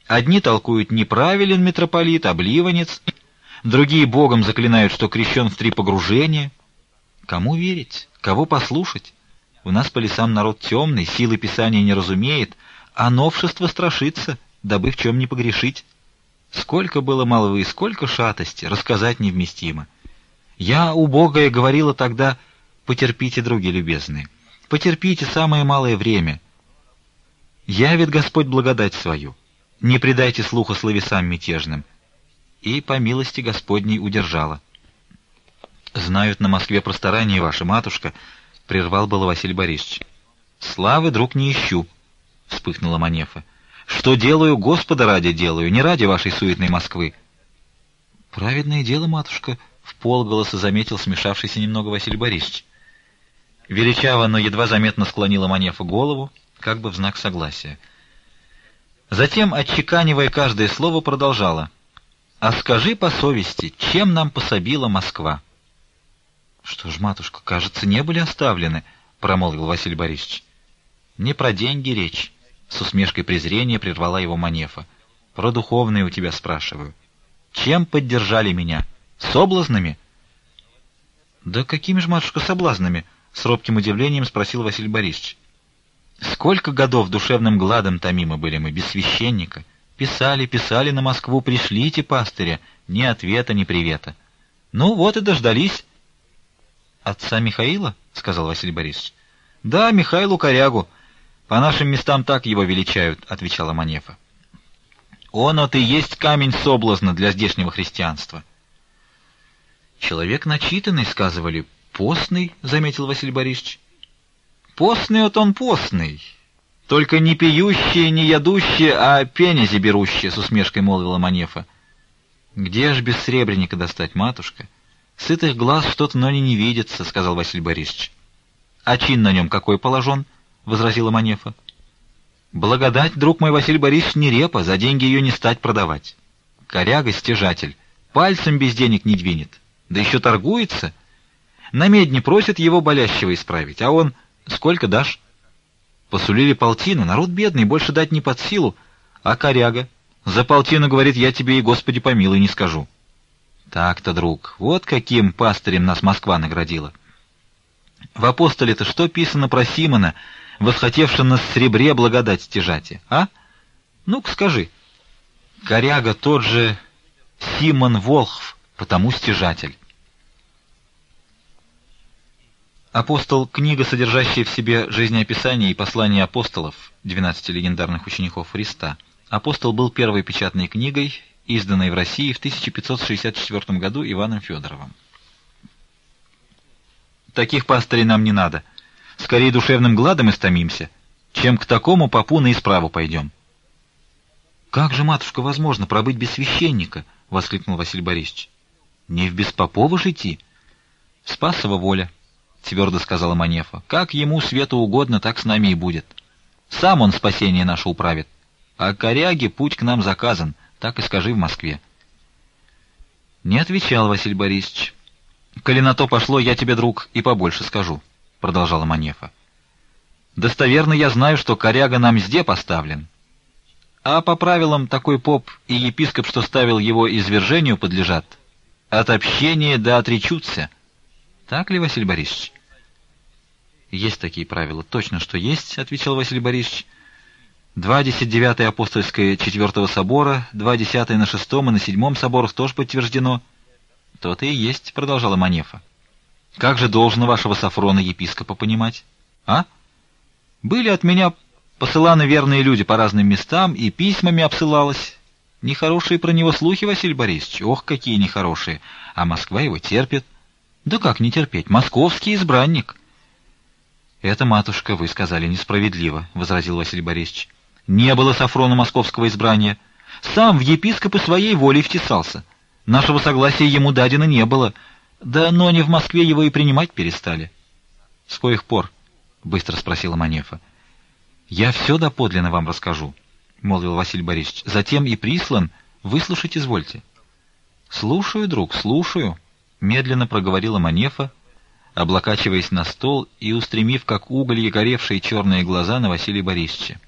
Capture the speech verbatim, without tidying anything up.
Одни толкуют: неправилен митрополит, обливанец, другие богом заклинают, что крещен в три погружения. Кому верить? Кого послушать? У нас по лесам народ темный, силы Писания не разумеет, а новшество страшится, дабы в чем не погрешить. Сколько было молвы, сколько шатости, рассказать невместимо. Я, убогая, говорила тогда: потерпите, други любезные, потерпите самое малое время. Явит Господь благодать свою, не предайте слуха словесам мятежным. И по милости Господней удержала. Знают на Москве про старание ваши, матушка, — прервал было Василий Борисович. Славы, друг, не ищу, — вспыхнула Манефа. Что делаю, Господа ради делаю, не ради вашей суетной Москвы. Праведное дело, матушка, — вполголоса заметил смешавшийся немного Василий Борисович. Величаво, но едва заметно склонила Манефа голову, как бы в знак согласия. Затем, отчеканивая каждое слово, продолжала: «А скажи по совести, чем нам пособила Москва?» «Что ж, матушка, кажется, не были оставлены», — промолвил Василий Борисович. «Не про деньги речь», — с усмешкой презрения прервала его Манефа. «Про духовные у тебя спрашиваю. Чем поддержали меня? Соблазнами?» «Да какими же, матушка, соблазнами?» — с робким удивлением спросил Василий Борисович. «Сколько годов душевным гладом томимы были мы, без священника. Писали, писали на Москву: пришлите пастыря, ни ответа, ни привета. Ну вот и дождались». «Отца Михаила?» — сказал Василий Борисович. «Да, Михаилу Корягу. По нашим местам так его величают», — отвечала Манефа. «Он-от и есть камень соблазна для здешнего христианства». «Человек начитанный, — сказывали, — постный», — заметил Василий Борисович. «Постный от он постный, только не пьющие, не ядущие, а пенези берущие», — с усмешкой молвила Манефа. «Где ж без сребреника достать, матушка? Сытых глаз что-то, но не видится», — сказал Василий Борисович. «А чин на нем какой положен?» — возразила Манефа. «Благодать, друг мой, Василий Борисович, не репа, за деньги ее не стать продавать. Коряга — стяжатель, пальцем без денег не двинет, да еще торгуется. На медне просит его болящего исправить, а он: сколько дашь? Посулили полтину, народ бедный, больше дать не под силу, а коряга за полтину говорит: я тебе и Господи помилуй не скажу». Так-то, друг, вот каким пастырем нас Москва наградила. В апостоле-то что писано про Симона, восхотевшего на сребре благодать стяжати, а? Ну-ка скажи. Коряга тот же Симон Волхв, потому стяжатель. «Апостол» — книга, содержащая в себе жизнеописание и послания апостолов, двенадцати легендарных учеников Христа. «Апостол» был первой печатной книгой, изданной в России в тысяча пятьсот шестьдесят четвёртом году Иваном Федоровым. «Таких пастырей нам не надо. Скорее душевным гладом истомимся, чем к такому попу на исправу пойдем». «Как же, матушка, возможно пробыть без священника?» — воскликнул Василий Борисович. «Не в беспопово ж идти?» «Спасова воля», — твердо сказала Манефа. «Как ему свету угодно, так с нами и будет. Сам он спасение наше управит. А коряге путь к нам заказан, так и скажи в Москве». Не отвечал Василий Борисович. «Коли на то пошло, я тебе, друг, и побольше скажу», — продолжала Манефа. «Достоверно я знаю, что коряга нам зде поставлен. А по правилам такой поп и епископ, что ставил его извержению, подлежат. От общения да отречутся. Так ли, Василий Борисович?» «Есть такие правила, точно что есть», — отвечал Василий Борисович. «Двадцать девятое апостольское четвертого собора, два десятое на шестом и на седьмом соборах тоже подтверждено». «То-то и есть», — продолжала Манефа. «Как же должно вашего Сафрона епископа понимать? А? Были от меня посыланы верные люди по разным местам, и письмами обсылалось. Нехорошие про него слухи, Василий Борисович, ох, какие нехорошие, а Москва его терпит». «Да как не терпеть? Московский избранник». «Это, матушка, вы сказали несправедливо», — возразил Василий Борисович. «Не было Сафрона московского избрания. Сам в епископы своей волей втесался. Нашего согласия ему дадено не было. Да но не в Москве его и принимать перестали». «С коих пор?» — быстро спросила Манефа. «Я все доподлинно вам расскажу», — молвил Василий Борисович. «Затем и прислан. Выслушать извольте». «Слушаю, друг, слушаю», — медленно проговорила Манефа, облокачиваясь на стол и устремив, как уголье, горевшие черные глаза на Василия Борисовича.